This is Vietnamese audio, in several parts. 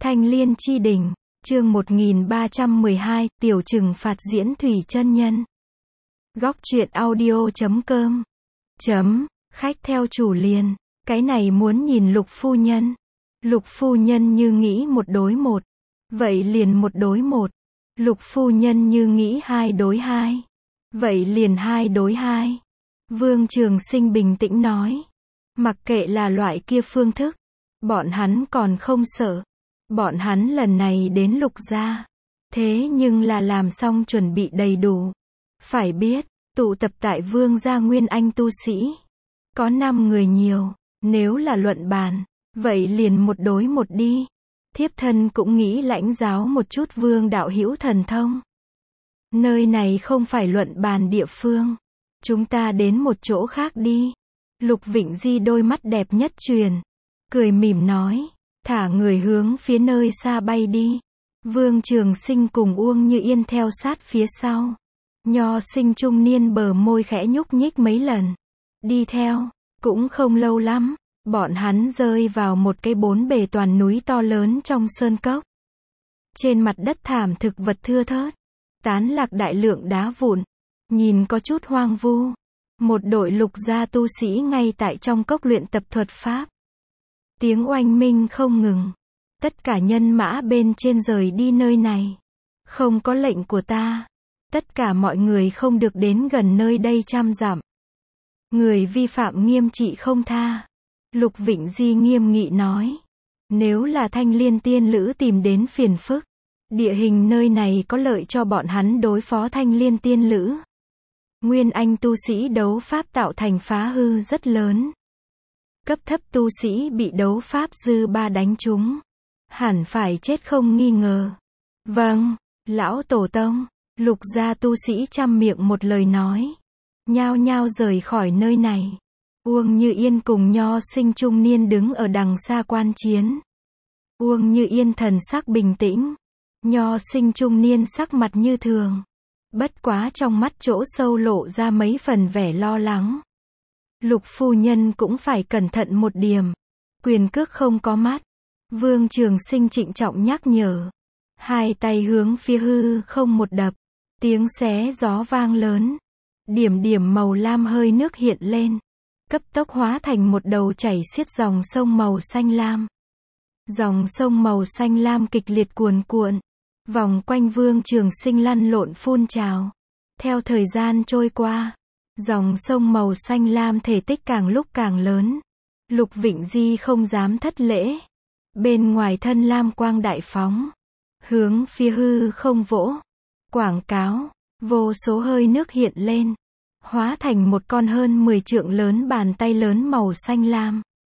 Thanh Liên Chi Đỉnh, chương 1312, tiểu trừng phạt diễn thủy chân nhân. Góc truyện audio.com. Khách theo chủ liền. Cái này muốn nhìn Lục phu nhân. Lục phu nhân như nghĩ 1 đối 1. Vậy liền 1 đối 1. Lục phu nhân như nghĩ 2 đối 2. Vậy liền 2 đối 2. Vương Trường Sinh bình tĩnh nói. Mặc kệ là loại kia phương thức, bọn hắn còn không sợ. Bọn hắn lần này đến Lục gia, thế nhưng là làm xong chuẩn bị đầy đủ. Phải biết, tụ tập tại Vương gia nguyên anh tu sĩ, có 5 người nhiều, nếu là luận bàn, vậy liền 1 đối 1 đi. Thiếp thân cũng nghĩ lãnh giáo một chút Vương đạo hữu thần thông. Nơi này không phải luận bàn địa phương, chúng ta đến một chỗ khác đi. Lục Vịnh Di đôi mắt đẹp nhất truyền, cười mỉm nói, thả người hướng phía nơi xa bay đi. Vương Trường Sinh cùng Uông Như Yên theo sát phía sau. Nho sinh trung niên bờ môi khẽ nhúc nhích mấy lần. Đi theo, cũng không lâu lắm, bọn hắn rơi vào một cái 4 bề toàn núi to lớn trong sơn cốc. Trên mặt đất thảm thực vật thưa thớt, tán lạc đại lượng đá vụn, nhìn có chút hoang vu. Một đội Lục gia tu sĩ ngay tại trong cốc luyện tập thuật pháp. Tiếng oanh minh không ngừng. Tất cả nhân mã bên trên rời đi nơi này. Không có lệnh của ta, tất cả mọi người không được đến gần nơi đây 100 dặm. Người vi phạm nghiêm trị không tha. Lục Vịnh Di nghiêm nghị nói. Nếu là Thanh Liên tiên lữ tìm đến phiền phức, địa hình nơi này có lợi cho bọn hắn đối phó Thanh Liên tiên lữ. Nguyên anh tu sĩ đấu pháp tạo thành phá hư rất lớn. Cấp thấp tu sĩ bị đấu pháp dư ba đánh trúng, hẳn phải chết không nghi ngờ. Vâng, lão tổ tông. Lục gia tu sĩ chăm miệng một lời nói, nhao nhao rời khỏi nơi này. Uông Như Yên cùng nho sinh trung niên đứng ở đằng xa quan chiến. Uông Như Yên thần sắc bình tĩnh, nho sinh trung niên sắc mặt như thường. Bất quá trong mắt chỗ sâu lộ ra mấy phần vẻ lo lắng. Lục phu nhân cũng phải cẩn thận một điểm. Quyền cước không có mắt. Vương Trường Sinh trịnh trọng nhắc nhở. Hai tay hướng phía hư không một đập. Tiếng xé gió vang lớn. Điểm điểm màu lam hơi nước hiện lên. Cấp tốc hóa thành một đầu chảy xiết dòng sông màu xanh lam. Dòng sông màu xanh lam kịch liệt cuồn cuộn. Vòng quanh Vương Trường Sinh lăn lộn phun trào. Theo thời gian trôi qua, dòng sông màu xanh lam thể tích càng lúc càng lớn. Lục Vịnh Di không dám thất lễ. Bên ngoài thân lam quang đại phóng, hướng phía hư không vỗ. Quảng cáo, vô số hơi nước hiện lên, hóa thành một con hơn 10 trượng lớn bàn tay lớn màu xanh lam.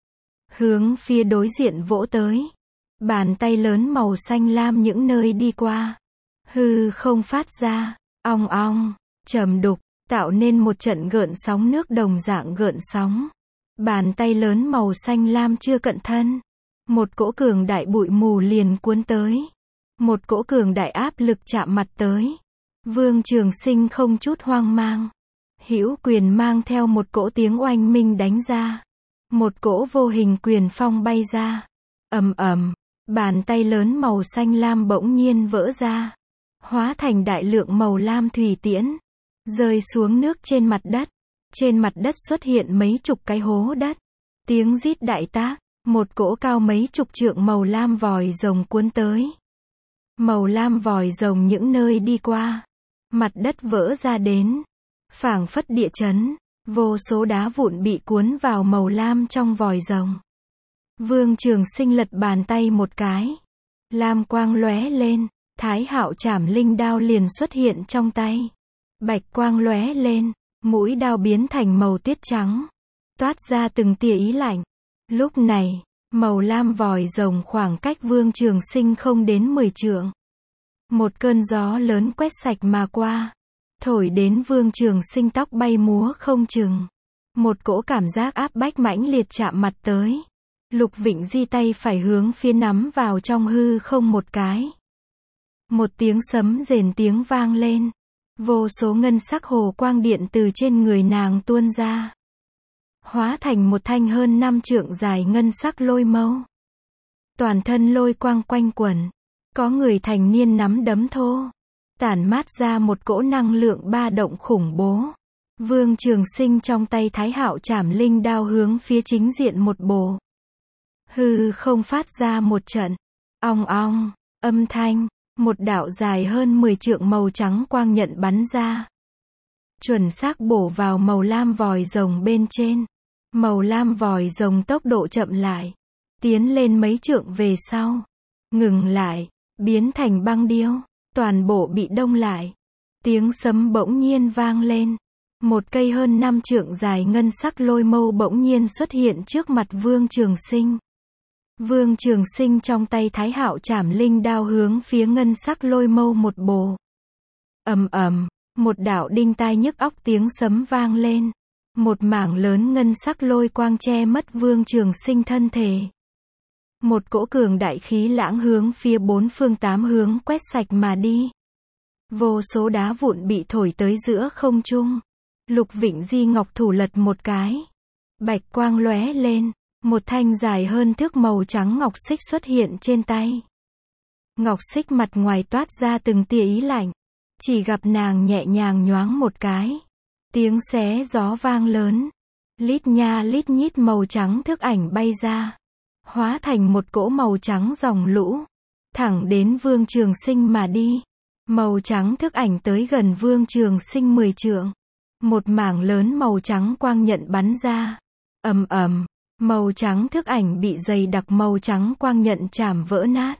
Hướng phía đối diện vỗ tới. Bàn tay lớn màu xanh lam những nơi đi qua, hư không phát ra, ong ong, trầm đục, tạo nên một trận gợn sóng nước đồng dạng gợn sóng. Bàn tay lớn màu xanh lam chưa cận thân, một cỗ cường đại bụi mù liền cuốn tới. Một cỗ cường đại áp lực chạm mặt tới. Vương Trường Sinh không chút hoang mang. Hữu quyền mang theo một cỗ tiếng oanh minh đánh ra. Một cỗ vô hình quyền phong bay ra. Ầm ầm. Bàn tay lớn màu xanh lam bỗng nhiên vỡ ra, hóa thành đại lượng màu lam thủy tiễn, rơi xuống nước trên mặt đất. Trên mặt đất xuất hiện mấy chục cái hố đất. Tiếng rít đại tác, một cỗ cao mấy chục trượng màu lam vòi rồng cuốn tới. Màu lam vòi rồng những nơi đi qua, mặt đất vỡ ra đến, phảng phất địa chấn, vô số đá vụn bị cuốn vào màu lam trong vòi rồng. Vương Trường Sinh lật bàn tay một cái, lam quang lóe lên, Thái Hạo Trảm Linh đao liền xuất hiện trong tay. Bạch quang lóe lên, mũi đao biến thành màu tiết trắng, toát ra từng tia ý lạnh. Lúc này, màu lam vòi rồng khoảng cách Vương Trường Sinh không đến 10 trượng. Một cơn gió lớn quét sạch mà qua, thổi đến Vương Trường Sinh tóc bay múa không chừng. Một cỗ cảm giác áp bách mãnh liệt chạm mặt tới. Lục Vịnh Di tay phải hướng phía nắm vào trong hư không một cái. Một tiếng sấm rền tiếng vang lên. Vô số ngân sắc hồ quang điện từ trên người nàng tuôn ra. Hóa thành một thanh hơn 5 trượng dài ngân sắc lôi mâu. toàn thân lôi quang quanh quẩn. Có người thành niên nắm đấm thô, tản mát ra một cỗ năng lượng ba động khủng bố. Vương Trường Sinh trong tay Thái Hạo Trảm Linh đao hướng phía chính diện một bổ. Hư không phát ra một trận ong ong âm thanh, một đạo dài hơn 10 trượng màu trắng quang nhận bắn ra. Chuẩn xác bổ vào màu lam vòi rồng bên trên. Màu lam vòi rồng tốc độ chậm lại, tiến lên mấy trượng về sau, ngừng lại, biến thành băng điêu, toàn bộ bị đông lại. Tiếng sấm bỗng nhiên vang lên. Một cây hơn 5 trượng dài ngân sắc lôi mâu bỗng nhiên xuất hiện trước mặt Vương Trường Sinh. Vương Trường Sinh trong tay Thái Hạo Trảm Linh đao hướng phía ngân sắc lôi mâu một bổ. Ầm ầm, một đạo đinh tai nhức óc tiếng sấm vang lên. Một mảng lớn ngân sắc lôi quang che mất Vương Trường Sinh thân thể. Một cỗ cường đại khí lãng hướng phía bốn phương tám hướng quét sạch mà đi. Vô số đá vụn bị thổi tới giữa không trung. Lục Vịnh Di ngọc thủ lật một cái. Bạch quang lóe lên. Một thanh dài hơn thước màu trắng ngọc xích xuất hiện trên tay. Ngọc xích mặt ngoài toát ra từng tia ý lạnh. Chỉ gặp nàng nhẹ nhàng nhoáng một cái. Tiếng xé gió vang lớn. Lít nha lít nhít màu trắng thước ảnh bay ra. Hóa thành một cỗ màu trắng dòng lũ. Thẳng đến Vương Trường Sinh mà đi. Màu trắng thước ảnh tới gần Vương Trường Sinh 10 trượng. Một mảng lớn màu trắng quang nhận bắn ra. Ầm ầm, màu trắng thước ảnh bị dày đặc màu trắng quang nhận chảm vỡ nát.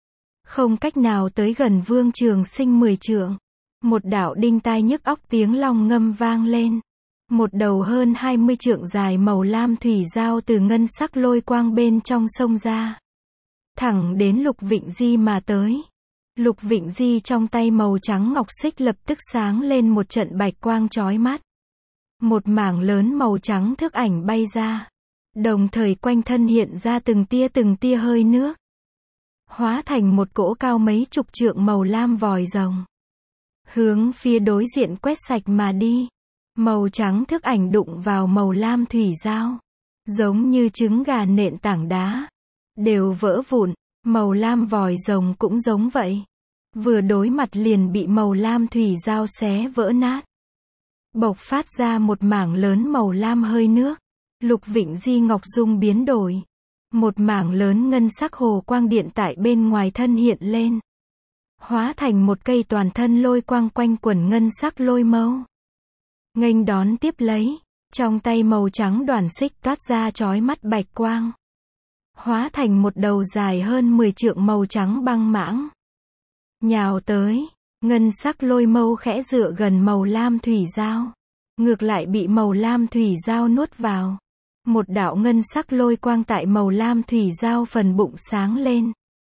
Không cách nào tới gần Vương Trường Sinh 10 trượng. Một đạo đinh tai nhức óc tiếng long ngâm vang lên. Một đầu hơn 20 trượng dài màu lam thủy giao từ ngân sắc lôi quang bên trong sông ra. Thẳng đến Lục Vịnh Di mà tới. Lục Vịnh Di trong tay màu trắng ngọc xích lập tức sáng lên một trận bạch quang chói mắt. Một mảng lớn màu trắng thước ảnh bay ra. Đồng thời quanh thân hiện ra từng tia hơi nước. Hóa thành một cỗ cao mấy chục trượng màu lam vòi rồng. Hướng phía đối diện quét sạch mà đi. Màu trắng thước ảnh đụng vào màu lam thủy giao. Giống như trứng gà nện tảng đá. Đều vỡ vụn. Màu lam vòi rồng cũng giống vậy. Vừa đối mặt liền bị màu lam thủy giao xé vỡ nát. Bộc phát ra một mảng lớn màu lam hơi nước. Lục Vịnh Di ngọc dung biến đổi. Một mảng lớn ngân sắc hồ quang điện tại bên ngoài thân hiện lên. Hóa thành một cây toàn thân lôi quang quanh quẩn ngân sắc lôi mâu. Nghênh đón tiếp lấy. Trong tay màu trắng đoàn xích toát ra chói mắt bạch quang. Hóa thành một đầu dài hơn 10 trượng màu trắng băng mãng. Nhào tới. Ngân sắc lôi mâu khẽ dựa gần màu lam thủy giao. Ngược lại bị màu lam thủy giao nuốt vào. Một đạo ngân sắc lôi quang tại màu lam thủy giao phần bụng sáng lên.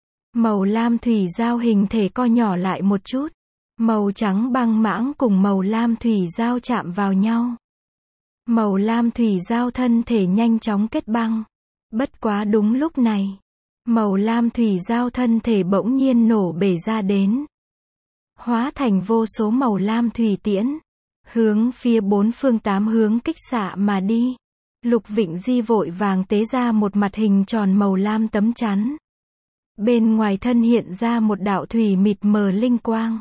Màu lam thủy giao hình thể co nhỏ lại một chút. Màu trắng băng mãng cùng màu lam thủy giao chạm vào nhau. Màu lam thủy giao thân thể nhanh chóng kết băng. Bất quá đúng lúc này. Màu lam thủy giao thân thể bỗng nhiên nổ bể ra đến. Hóa thành vô số màu lam thủy tiễn. Hướng phía bốn phương tám hướng kích xạ mà đi. Lục Vịnh Di vội vàng tế ra một mặt hình tròn màu lam tấm chắn. Bên ngoài thân hiện ra một đạo thủy mịt mờ linh quang.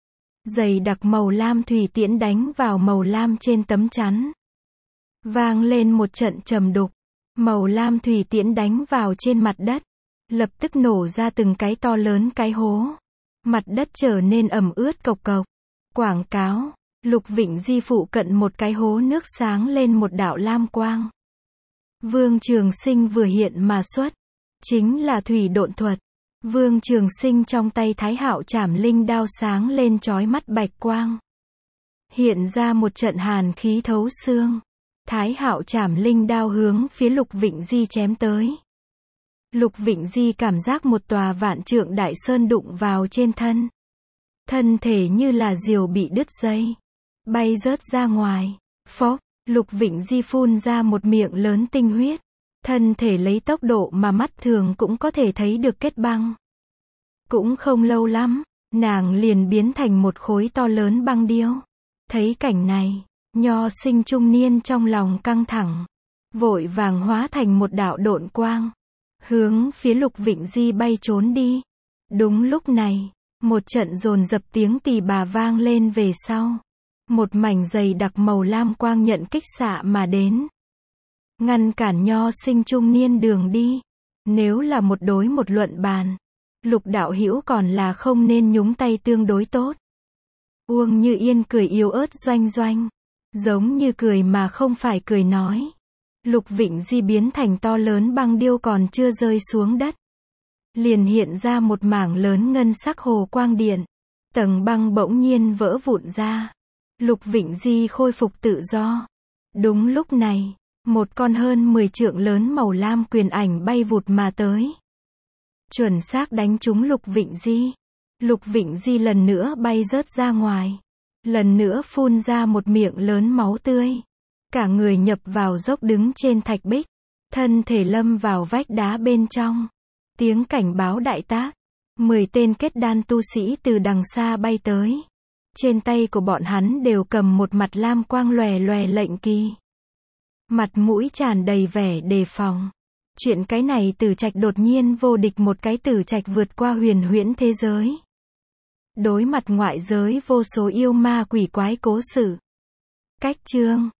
Dày đặc màu lam thủy tiễn đánh vào màu lam trên tấm chắn. Vang lên một trận trầm đục. Màu lam thủy tiễn đánh vào trên mặt đất. Lập tức nổ ra từng cái to lớn cái hố. Mặt đất trở nên ẩm ướt cộc cộc. Quảng cáo. Lục Vịnh Di phụ cận một cái hố nước sáng lên một đạo lam quang. Vương Trường Sinh vừa hiện mà xuất. Chính là thủy độn thuật. Vương Trường Sinh trong tay Thái Hạo Trảm Linh đao sáng lên chói mắt bạch quang. Hiện ra một trận hàn khí thấu xương. Thái Hạo Trảm Linh đao hướng phía Lục Vịnh Di chém tới. Lục Vịnh Di cảm giác một tòa vạn trượng đại sơn đụng vào trên thân. Thân thể như là diều bị đứt dây. Bay rớt ra ngoài. Phốc, Lục Vịnh Di phun ra một miệng lớn tinh huyết. Thân thể lấy tốc độ mà mắt thường cũng có thể thấy được kết băng. Cũng không lâu lắm, nàng liền biến thành một khối to lớn băng điêu. Thấy cảnh này, Nho Sinh trung niên trong lòng căng thẳng. Vội vàng hóa thành một đạo độn quang. hướng phía Lục Vịnh Di bay trốn đi. Đúng lúc này, một trận dồn dập tiếng tỳ bà vang lên về sau. Một mảnh dày đặc màu lam quang nhận kích xạ mà đến. Ngăn cản Nho sinh trung niên đường đi. Nếu là một đối một luận bàn, Lục đạo hữu còn là không nên nhúng tay tương đối tốt. Uông Như Yên cười yếu ớt doanh doanh. Giống như cười mà không phải cười nói. Lục Vịnh Di biến thành to lớn băng điêu còn chưa rơi xuống đất. Liền hiện ra một mảng lớn ngân sắc hồ quang điện. Tầng băng bỗng nhiên vỡ vụn ra. Lục Vịnh Di khôi phục tự do. Đúng lúc này, một con hơn 10 trượng lớn màu lam quyền ảnh bay vụt mà tới. Chuẩn xác đánh trúng Lục Vịnh Di. Lục Vịnh Di lần nữa bay rớt ra ngoài. Lần nữa phun ra một miệng lớn máu tươi. Cả người nhập vào dốc đứng trên thạch bích. Thân thể lâm vào vách đá bên trong. Tiếng cảnh báo đại tác. 10 tên kết đan tu sĩ từ đằng xa bay tới. Trên tay của bọn hắn đều cầm một mặt lam quang lòe lòe lệnh kỳ. Mặt mũi tràn đầy vẻ đề phòng. Chuyện cái này Tử Trạch đột nhiên vô địch một cái Tử Trạch vượt qua huyền huyễn thế giới. Đối mặt ngoại giới vô số yêu ma quỷ quái cố sự. Cách chương